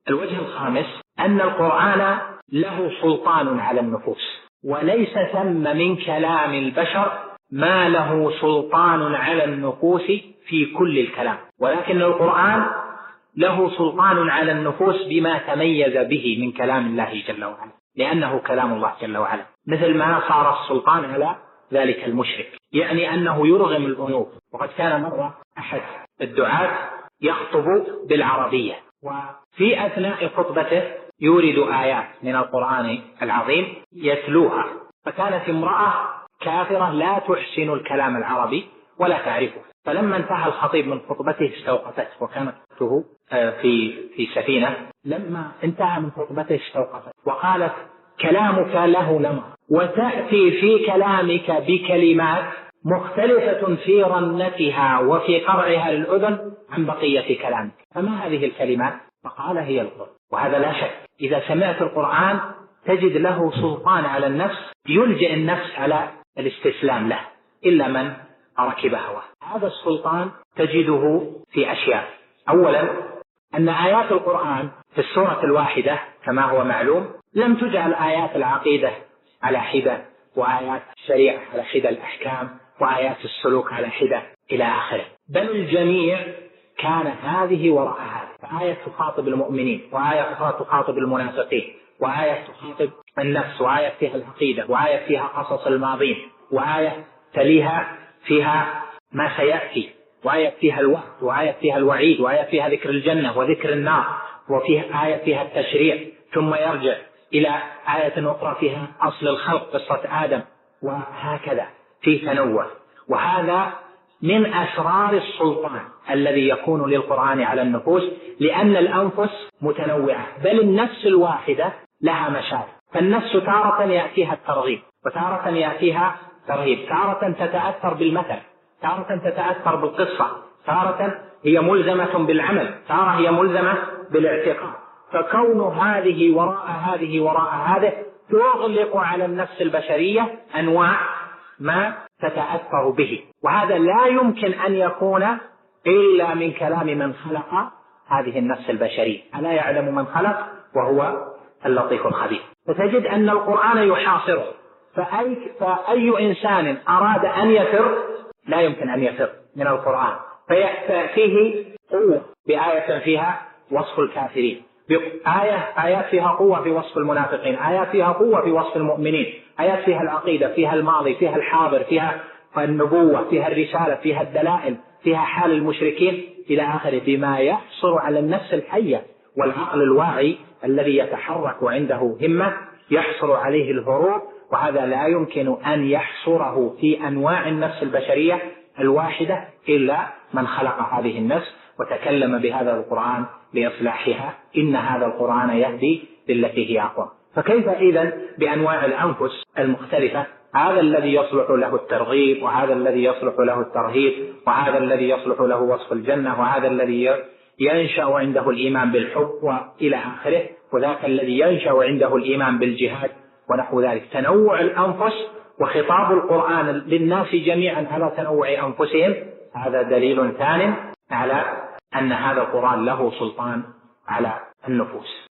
الوجه الخامس أن القرآن له سلطان على النفوس، وليس ثم من كلام البشر ما له سلطان على النفوس في كل الكلام، ولكن القرآن له سلطان على النفوس بما تميز به من كلام الله جل وعلا، لأنه كلام الله جل وعلا، مثل ما صار السلطان على ذلك المشرك، يعني أنه يرغم الأنوف. وقد كان مرة أحد الدعاة يخطب بالعربية، وفي أثناء خطبته يورد آيات من القرآن العظيم يتلوها، فكانت امرأة كافرة لا تحسن الكلام العربي ولا تعرفه، فلما انتهى الخطيب من خطبته استوقفته، وكانت في سفينة، لما انتهى من خطبته استوقفت وقالت: كلامك له لمع، وتأتي في كلامك بكلمات مختلفة في رنتها وفي قرعها للأذن عن بقية كلامك، فما هذه الكلمات؟ فقال: هي القرآن. وهذا لا شك إذا سمعت القرآن تجد له سلطان على النفس، يلجئ النفس على الاستسلام له إلا من ركب هواه. هذا السلطان تجده في أشياء. أولا، أن آيات القرآن في السورة الواحدة كما هو معلوم لم تجعل آيات العقيدة على حدة، وآيات الشريعة على حدة الأحكام، وآيات السلوك على حدة إلى آخره، بل الجميع كان هذه وراء هذه، فآية تخاطب المؤمنين، وآية تخاطب المنافقين، وآية تخاطب النفس، وآية فيها العقيدة، وآية فيها قصص الماضين، وآية تليها فيها ما سيأتي، وآية فيها الوعد، وآية فيها الوعيد، وآية فيها ذكر الجنة وذكر النار، وفيها آية فيها التشريع، ثم يرجع إلى آية أخرى فيها أصل الخلق قصة آدم، وهكذا في تنوع. وهذا من أسرار السلطان الذي يكون للقرآن على النفوس، لأن الأنفس متنوعة، بل النفس الواحدة لها مشاعر، فالنفس تارة يأتيها الترغيب، وتارة يأتيها ترهيب، تارة تتأثر بالمثل، تارة تتأثر بالقصة، تارة هي ملزمة بالعمل، تارة هي ملزمة بالاعتقاد. فكون هذه وراء هذه وراء هذه تغلق على النفس البشرية أنواع ما تتأثر به، وهذا لا يمكن أن يكون إلا من كلام من خلق هذه النفس البشرية. ألا يعلم من خلق وهو اللطيف الخبير. فتجد أن القرآن يحاصره، فأي إنسان أراد أن يفر لا يمكن أن يفر من القرآن، فيه قوة بآية فيها وصف الكافرين، آيات فيها قوة في وصف المنافقين، آيات فيها قوة في وصف المؤمنين، آيات فيها العقيدة، فيها الماضي، فيها الحاضر، فيها النبوة، فيها الرسالة، فيها الدلائل، فيها حال المشركين إلى آخره، بما يحصر على النفس الحية والعقل الواعي الذي يتحرك عنده همة يحصر عليه الهروب. وهذا لا يمكن أن يحصره في أنواع النفس البشرية الواحدة إلا من خلق هذه النفس وتكلم بهذا القرآن لإصلاحها. إن هذا القرآن يهدي للتي هي أقوم. فكيف إذن بأنواع الأنفس المختلفة؟ هذا الذي يصلح له الترغيب، وهذا الذي يصلح له الترهيب، وهذا الذي يصلح له وصف الجنة، وهذا الذي ينشأ عنده الإيمان بالحب وإلى آخره، وذاك الذي ينشأ عنده الإيمان بالجهاد ونحو ذلك. تنوع الأنفس وخطاب القرآن للناس جميعا على تنوع أنفسهم، هذا دليل ثان على أن هذا القرآن له سلطان على النفوس.